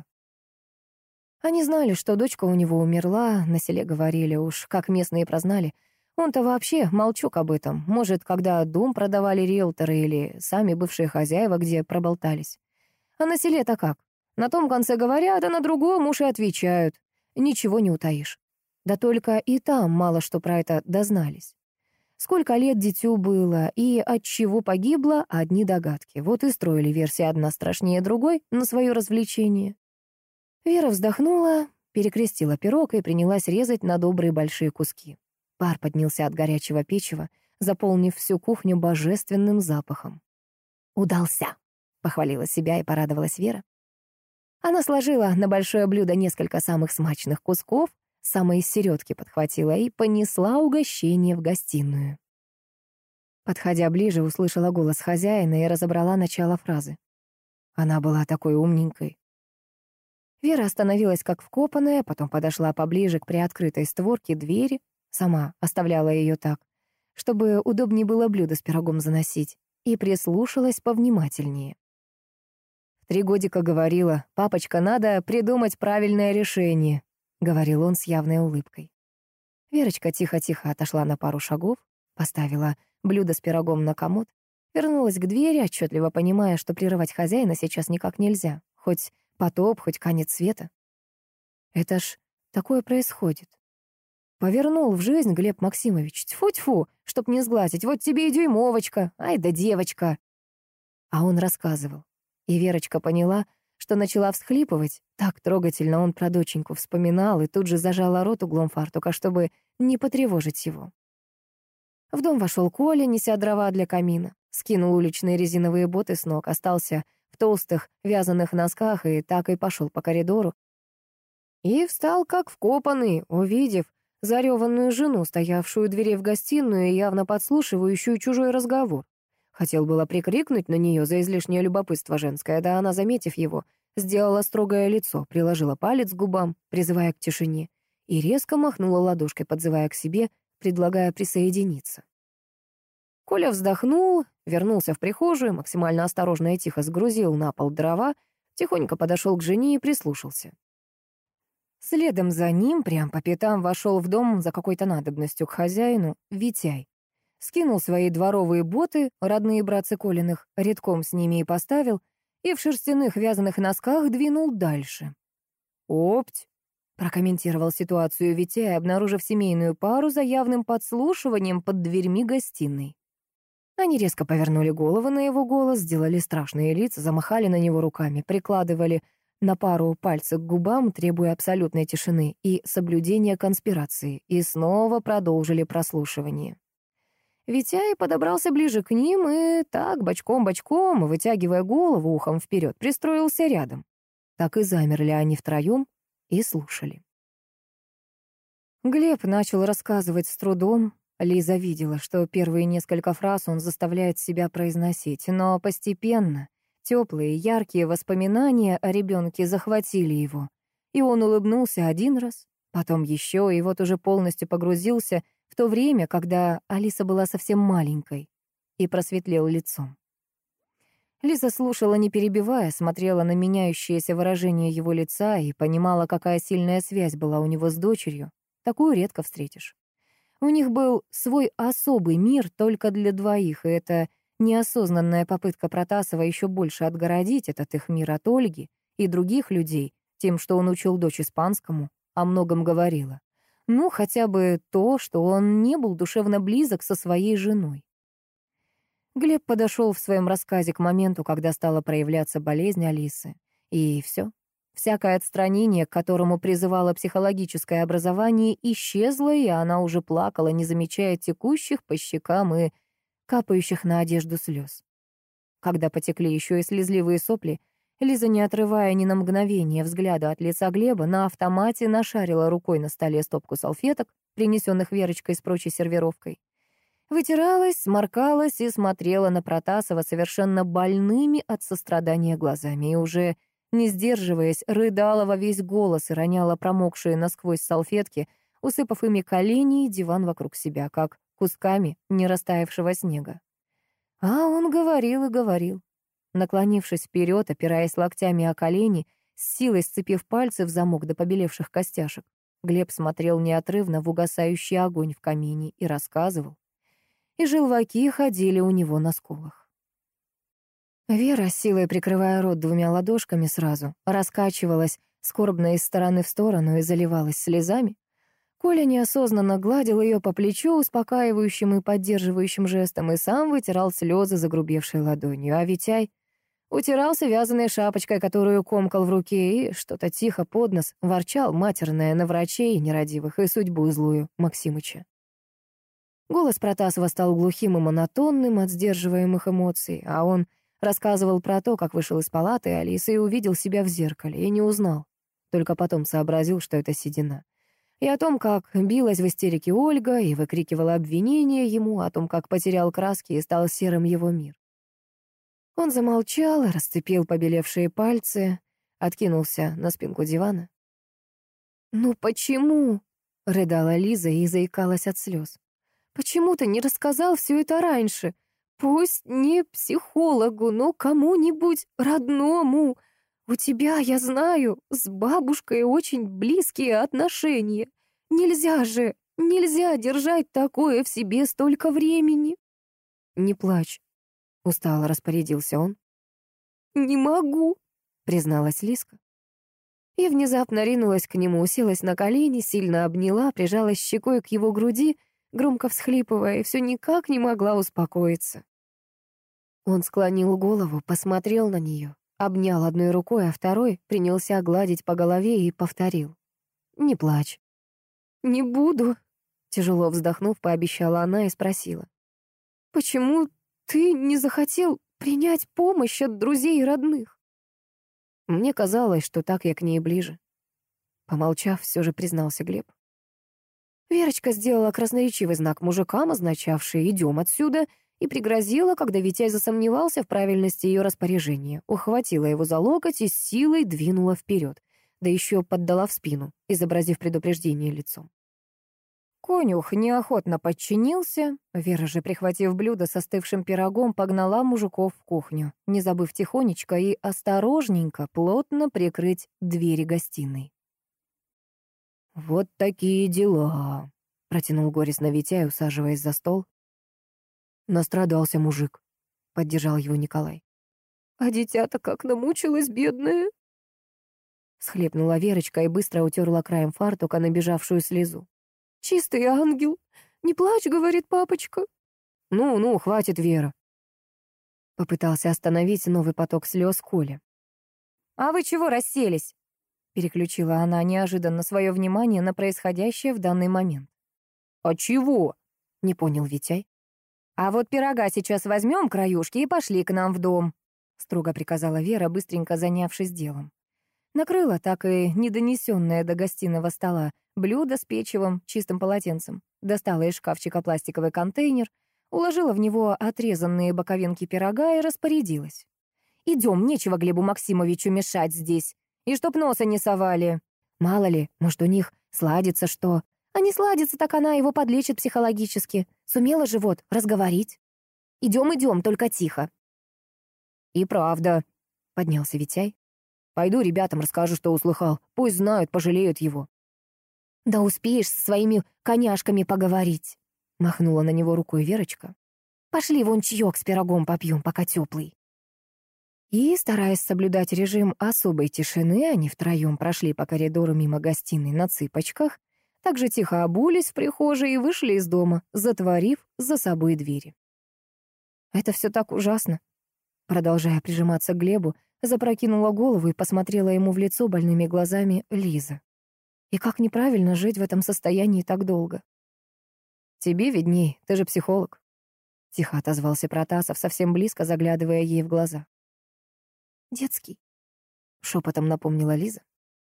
Они знали, что дочка у него умерла, на селе говорили, уж как местные прознали. Он-то вообще молчок об этом. Может, когда дом продавали риэлторы или сами бывшие хозяева, где проболтались. А на селе-то как? На том конце говорят, а на другом уж и отвечают. Ничего не утаишь. Да только и там мало что про это дознались. Сколько лет дитю было и от чего погибло — одни догадки. Вот и строили версии одна страшнее другой на свое развлечение. Вера вздохнула, перекрестила пирог и принялась резать на добрые большие куски. Пар поднялся от горячего печива, заполнив всю кухню божественным запахом. «Удался!» — похвалила себя и порадовалась Вера. Она сложила на большое блюдо несколько самых смачных кусков, самые середки подхватила и понесла угощение в гостиную. Подходя ближе, услышала голос хозяина и разобрала начало фразы. Она была такой умненькой. Вера остановилась как вкопанная, потом подошла поближе к приоткрытой створке двери, сама оставляла ее так, чтобы удобнее было блюдо с пирогом заносить, и прислушалась повнимательнее. В три годика говорила: «Папочка, надо придумать правильное решение», — говорил он с явной улыбкой. Верочка тихо-тихо отошла на пару шагов, поставила блюдо с пирогом на комод, вернулась к двери, отчетливо понимая, что прерывать хозяина сейчас никак нельзя, хоть потоп, хоть конец света. Это ж такое происходит. Повернул в жизнь Глеб Максимович. Тьфу-тьфу, чтоб не сглазить, вот тебе и дюймовочка, ай да девочка. А он рассказывал. И Верочка поняла, что начала всхлипывать. Так трогательно он про доченьку вспоминал и тут же зажала рот углом фартука, чтобы не потревожить его. В дом вошел Коля, неся дрова для камина. Скинул уличные резиновые боты с ног, остался в толстых вязаных носках и так и пошел по коридору. И встал как вкопанный, увидев зареванную жену, стоявшую у двери в гостиную и явно подслушивающую чужой разговор. Хотел было прикрикнуть на нее за излишнее любопытство женское, да она, заметив его, сделала строгое лицо, приложила палец к губам, призывая к тишине, и резко махнула ладошкой, подзывая к себе, предлагая присоединиться. Коля вздохнул, вернулся в прихожую, максимально осторожно и тихо сгрузил на пол дрова, тихонько подошел к жене и прислушался. Следом за ним, прям по пятам, вошел в дом за какой-то надобностью к хозяину Витяй. Скинул свои дворовые боты, родные братцы Колиных, редком с ними и поставил, и в шерстяных вязаных носках двинул дальше. «Опть!» — прокомментировал ситуацию Витяй, обнаружив семейную пару за явным подслушиванием под дверьми гостиной. Они резко повернули головы на его голос, сделали страшные лица, замахали на него руками, прикладывали на пару пальцев к губам, требуя абсолютной тишины и соблюдения конспирации, и снова продолжили прослушивание. Витяй подобрался ближе к ним и так, бочком-бочком, вытягивая голову ухом вперед, пристроился рядом. Так и замерли они втроем и слушали. Глеб начал рассказывать с трудом. Лиза видела, что первые несколько фраз он заставляет себя произносить, но постепенно теплые, яркие воспоминания о ребенке захватили его, и он улыбнулся один раз, потом еще, и вот уже полностью погрузился в то время, когда Алиса была совсем маленькой, и просветлел лицом. Лиза слушала, не перебивая, смотрела на меняющееся выражение его лица и понимала, какая сильная связь была у него с дочерью. Такую редко встретишь. У них был свой особый мир только для двоих, и эта неосознанная попытка Протасова еще больше отгородить этот их мир от Ольги и других людей тем, что он учил дочь испанскому, о многом говорила. Ну, хотя бы то, что он не был душевно близок со своей женой. Глеб подошел в своем рассказе к моменту, когда стала проявляться болезнь Алисы. И все. Всякое отстранение, к которому призывало психологическое образование, исчезло, и она уже плакала, не замечая текущих по щекам и капающих на одежду слез. Когда потекли еще и слезливые сопли, Лиза, не отрывая ни на мгновение взгляда от лица Глеба, на автомате нашарила рукой на столе стопку салфеток, принесенных Верочкой с прочей сервировкой. Вытиралась, сморкалась и смотрела на Протасова совершенно больными от сострадания глазами, и уже, не сдерживаясь, рыдала во весь голос и роняла промокшие насквозь салфетки, усыпав ими колени и диван вокруг себя, как кусками нерастаявшего снега. А он говорил и говорил. Наклонившись вперед, опираясь локтями о колени, с силой сцепив пальцы в замок до побелевших костяшек, Глеб смотрел неотрывно в угасающий огонь в камине и рассказывал. И желваки ходили у него на скулах. Вера, силой прикрывая рот двумя ладошками сразу, раскачивалась скорбно из стороны в сторону и заливалась слезами. Коля неосознанно гладил ее по плечу успокаивающим и поддерживающим жестом и сам вытирал слезы загрубевшей ладонью, а Витяй Утирался вязаной шапочкой, которую комкал в руке, и что-то тихо под нос ворчал матерное на врачей нерадивых и судьбу злую Максимыча. Голос Протасова стал глухим и монотонным от сдерживаемых эмоций, а он рассказывал про то, как вышел из палаты Алисы и увидел себя в зеркале, и не узнал. Только потом сообразил, что это седина. И о том, как билась в истерике Ольга и выкрикивала обвинения ему, о том, как потерял краски и стал серым его мир. Он замолчал, расцепил побелевшие пальцы, откинулся на спинку дивана. «Ну почему?» — рыдала Лиза и заикалась от слез. «Почему ты не рассказал все это раньше? Пусть не психологу, но кому-нибудь родному. У тебя, я знаю, с бабушкой очень близкие отношения. Нельзя же, нельзя держать такое в себе столько времени». «Не плачь», — устало распорядился он. «Не могу», — призналась Лизка. И внезапно ринулась к нему, уселась на колени, сильно обняла, прижалась щекой к его груди, громко всхлипывая, и все никак не могла успокоиться. Он склонил голову, посмотрел на нее, обнял одной рукой, а второй принялся гладить по голове и повторил: «Не плачь». «Не буду», — тяжело вздохнув, пообещала она и спросила: «Почему ты не захотел принять помощь от друзей и родных?» Мне казалось, что так я к ней ближе. Помолчав, все же признался Глеб. Верочка сделала красноречивый знак мужикам, означавший «идем отсюда», и пригрозила, когда Витяй засомневался в правильности ее распоряжения, ухватила его за локоть и с силой двинула вперед, да еще поддала в спину, изобразив предупреждение лицом. Конюх неохотно подчинился, Вера же, прихватив блюдо с остывшим пирогом, погнала мужиков в кухню, не забыв тихонечко и осторожненько плотно прикрыть двери гостиной. «Вот такие дела», — протянул горестно Витяй, усаживаясь за стол. «Настрадался мужик», — поддержал его Николай. «А дитя-то как намучилась, бедная!» Схлепнула Верочка и быстро утерла краем фартука набежавшую слезу. «Чистый ангел! Не плачь, — говорит папочка». «Ну-ну, хватит, Вера», — попытался остановить новый поток слез Коля. «А вы чего расселись?» Переключила она неожиданно свое внимание на происходящее в данный момент. «А чего?» — не понял Витяй. «А вот пирога сейчас возьмем краюшки и пошли к нам в дом», — строго приказала Вера, быстренько занявшись делом. Накрыла так и недонесенное до гостиного стола блюдо с печевом, чистым полотенцем, достала из шкафчика пластиковый контейнер, уложила в него отрезанные боковинки пирога и распорядилась: «Идем, нечего Глебу Максимовичу мешать здесь. И чтоб носа не совали. Мало ли, может, у них сладится что. А не сладится, так она его подлечит психологически. Сумела же вот разговорить. Идем, идем, только тихо». «И правда», — поднялся Витяй. «Пойду ребятам расскажу, что услыхал. Пусть знают, пожалеют его». «Да успеешь со своими коняшками поговорить», — махнула на него рукой Верочка. «Пошли вон чаек с пирогом попьем, пока теплый». И, стараясь соблюдать режим особой тишины, они втроем прошли по коридору мимо гостиной на цыпочках, также тихо обулись в прихожей и вышли из дома, затворив за собой двери. «Это все так ужасно», — продолжая прижиматься к Глебу, запрокинула голову и посмотрела ему в лицо больными глазами Лиза. «И как неправильно жить в этом состоянии так долго?» «Тебе видней, ты же психолог», — тихо отозвался Протасов, совсем близко заглядывая ей в глаза. «Детский», — шепотом напомнила Лиза.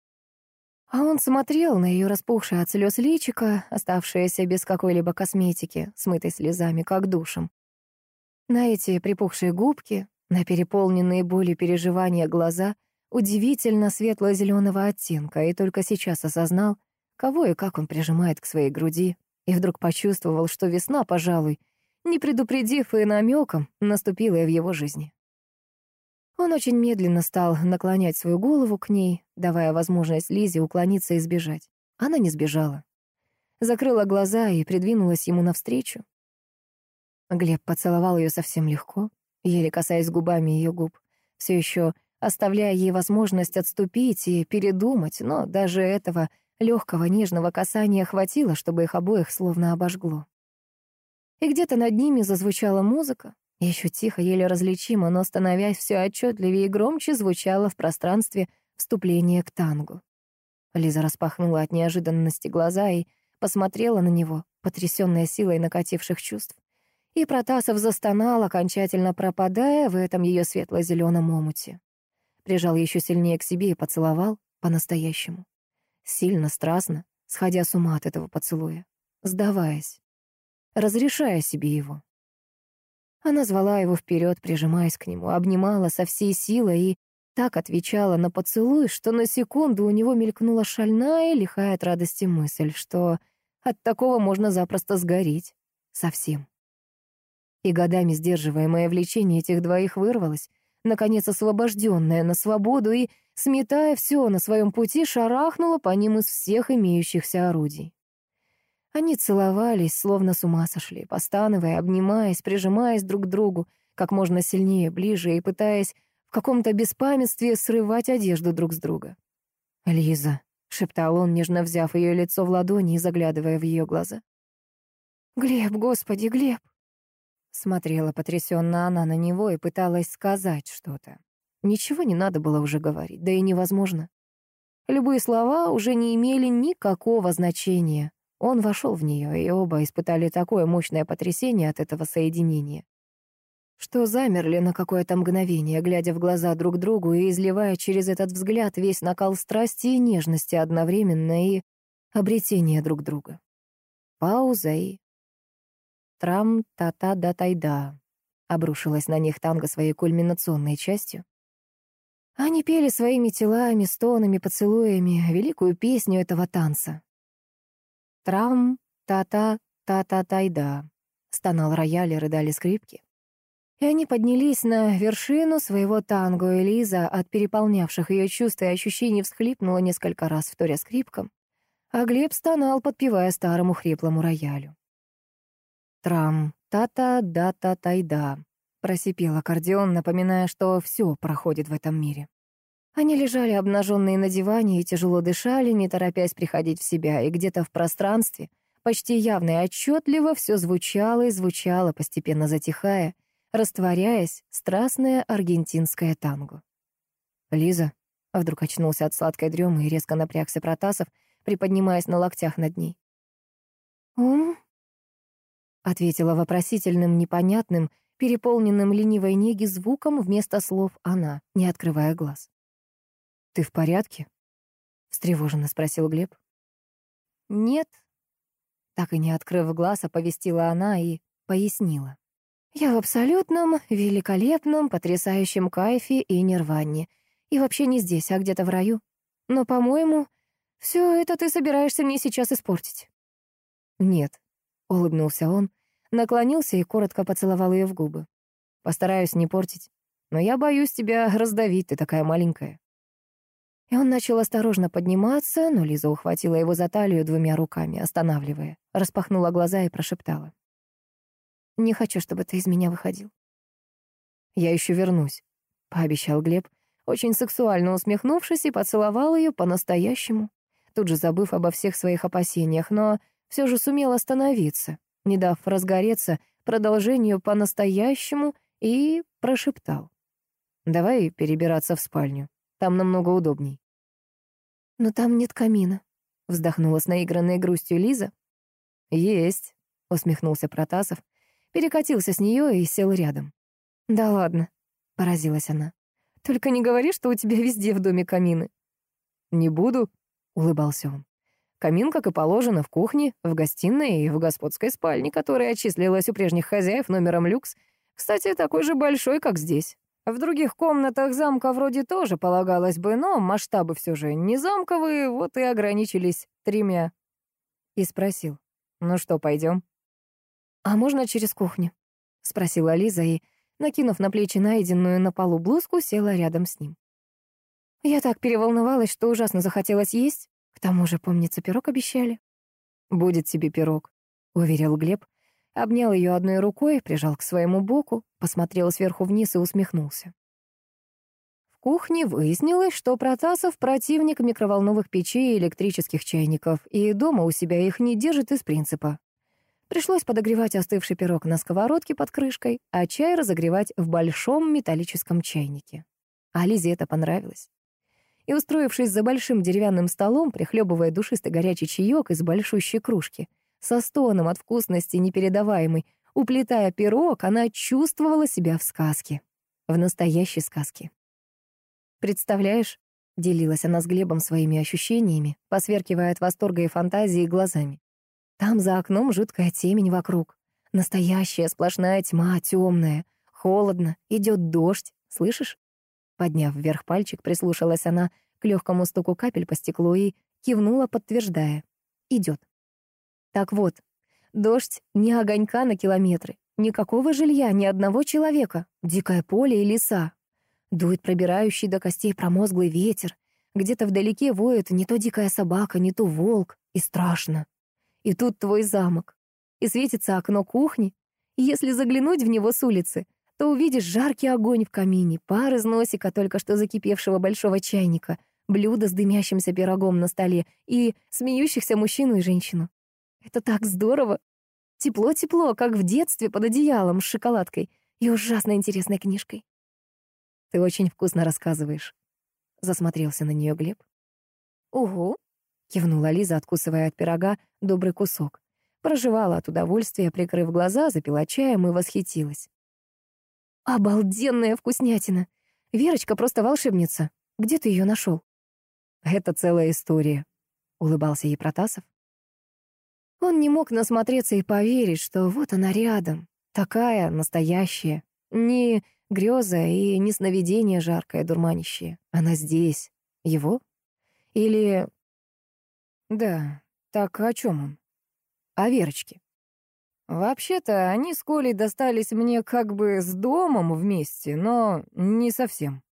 А он смотрел на ее распухшее от слез личико, оставшееся без какой-либо косметики, смытой слезами, как душем. На эти припухшие губки, на переполненные болью переживания глаза удивительно светло-зеленого оттенка, и только сейчас осознал, кого и как он прижимает к своей груди, и вдруг почувствовал, что весна, пожалуй, не предупредив и намеком, наступила и в его жизни. Он очень медленно стал наклонять свою голову к ней, давая возможность Лизе уклониться и сбежать. Она не сбежала. Закрыла глаза и придвинулась ему навстречу. Глеб поцеловал ее совсем легко, еле касаясь губами ее губ, все еще оставляя ей возможность отступить и передумать, но даже этого легкого нежного касания хватило, чтобы их обоих словно обожгло. И где-то над ними зазвучала музыка, Еще тихо, еле различимо, но, становясь все отчетливее и громче, звучало в пространстве вступление к тангу. Лиза распахнула от неожиданности глаза и посмотрела на него, потрясённая силой накативших чувств. И Протасов застонал, окончательно пропадая в этом ее светло-зеленом омуте. Прижал еще сильнее к себе и поцеловал по-настоящему. Сильно, страстно, сходя с ума от этого поцелуя, сдаваясь, разрешая себе его. Она звала его вперед, прижимаясь к нему, обнимала со всей силой и так отвечала на поцелуй, что на секунду у него мелькнула шальная, лихая от радости мысль, что от такого можно запросто сгореть. Совсем. И годами сдерживаемое влечение этих двоих вырвалось, наконец освобожденное на свободу и, сметая все на своем пути, шарахнуло по ним из всех имеющихся орудий. Они целовались, словно с ума сошли, постановая, обнимаясь, прижимаясь друг к другу, как можно сильнее, ближе, и пытаясь в каком-то беспамятстве срывать одежду друг с друга. «Лиза», — шептал он, нежно взяв ее лицо в ладони и заглядывая в ее глаза. «Глеб, господи, Глеб!» Смотрела потрясенно она на него и пыталась сказать что-то. Ничего не надо было уже говорить, да и невозможно. Любые слова уже не имели никакого значения. Он вошел в нее, и оба испытали такое мощное потрясение от этого соединения, что замерли на какое-то мгновение, глядя в глаза друг другу и изливая через этот взгляд весь накал страсти и нежности одновременно и обретения друг друга. Пауза и... Трам-та-та-да-тайда. Обрушилась на них танго своей кульминационной частью. Они пели своими телами, стонами, поцелуями великую песню этого танца. Трам-та-та-та-та-тайда. Стонал рояль и рыдали скрипки. И они поднялись на вершину своего танго, и Лиза от переполнявших ее чувств и ощущений всхлипнула несколько раз, вторя скрипкам, а Глеб стонал, подпевая старому хриплому роялю. «Трам-та-та-да-та-тайда», — просипел аккордеон, напоминая, что все проходит в этом мире. Они лежали обнаженные на диване и тяжело дышали, не торопясь приходить в себя, и где-то в пространстве, почти явно и отчетливо, все звучало и звучало, постепенно затихая, растворяясь, страстное аргентинское танго. «Лиза», — вдруг очнулся от сладкой дремы и резко напрягся Протасов, приподнимаясь на локтях над ней. «Ум?» — ответила вопросительным, непонятным, переполненным ленивой неги звуком вместо слов она, не открывая глаз. «Ты в порядке?» — встревоженно спросил Глеб. «Нет», — так и не открыв глаз, оповестила она и пояснила. «Я в абсолютном, великолепном, потрясающем кайфе и нирване. И вообще не здесь, а где-то в раю. Но, по-моему, все это ты собираешься мне сейчас испортить». «Нет», — улыбнулся он, наклонился и коротко поцеловал ее в губы. «Постараюсь не портить, но я боюсь тебя раздавить, ты такая маленькая». И он начал осторожно подниматься, но Лиза ухватила его за талию двумя руками, останавливая, распахнула глаза и прошептала. «Не хочу, чтобы ты из меня выходил». «Я еще вернусь», — пообещал Глеб, очень сексуально усмехнувшись, и поцеловал ее по-настоящему, тут же забыв обо всех своих опасениях, но все же сумел остановиться, не дав разгореться продолжению по-настоящему, и прошептал. «Давай перебираться в спальню, там намного удобней». «Но там нет камина», — вздохнула с наигранной грустью Лиза. «Есть», — усмехнулся Протасов, перекатился с нее и сел рядом. «Да ладно», — поразилась она. «Только не говори, что у тебя везде в доме камины». «Не буду», — улыбался он. «Камин, как и положено, в кухне, в гостиной и в господской спальне, которая числилась у прежних хозяев номером люкс. Кстати, такой же большой, как здесь. В других комнатах замка вроде тоже полагалось бы, но масштабы все же не замковые, вот и ограничились тремя». И спросил: «Ну что, пойдем?» «А можно через кухню?» — спросила Лиза и, накинув на плечи найденную на полу блузку, села рядом с ним. «Я так переволновалась, что ужасно захотелось есть. К тому же, помнится, пирог обещали». «Будет тебе пирог», — уверил Глеб, обнял ее одной рукой, прижал к своему боку, посмотрел сверху вниз и усмехнулся. В кухне выяснилось, что Протасов — противник микроволновых печей и электрических чайников, и дома у себя их не держит из принципа. Пришлось подогревать остывший пирог на сковородке под крышкой, а чай разогревать в большом металлическом чайнике. А Лизе это понравилось. И, устроившись за большим деревянным столом, прихлебывая душистый горячий чаек из большущей кружки, со стоном от вкусности непередаваемой, уплетая пирог, она чувствовала себя в сказке. В настоящей сказке. «Представляешь?» — делилась она с Глебом своими ощущениями, посверкивая от восторга и фантазии глазами. «Там за окном жуткая темень вокруг. Настоящая сплошная тьма, темная. Холодно, идет дождь. Слышишь?» Подняв вверх пальчик, прислушалась она к легкому стуку капель по стеклу и кивнула, подтверждая. Идет. Так вот, дождь не огонька на километры, никакого жилья, ни одного человека, дикое поле и леса. Дует пробирающий до костей промозглый ветер, где-то вдалеке воет не то дикая собака, не то волк, и страшно. И тут твой замок, и светится окно кухни, и если заглянуть в него с улицы, то увидишь жаркий огонь в камине, пар из носика только что закипевшего большого чайника, блюдо с дымящимся пирогом на столе и смеющихся мужчину и женщину. Это так здорово! Тепло-тепло, как в детстве под одеялом с шоколадкой и ужасно интересной книжкой. «Ты очень вкусно рассказываешь», — засмотрелся на нее Глеб. «Угу», — кивнула Лиза, откусывая от пирога добрый кусок. Прожевала от удовольствия, прикрыв глаза, запила чаем и восхитилась. «Обалденная вкуснятина! Верочка просто волшебница. Где ты ее нашел?» «Это целая история», — улыбался ей Протасов. Он не мог насмотреться и поверить, что вот она рядом, такая настоящая, не греза и не сновидение жаркое, дурманящее. Она здесь. Его? Или... Да, так о чем он? О Верочке. Вообще-то они с Колей достались мне как бы с домом вместе, но не совсем.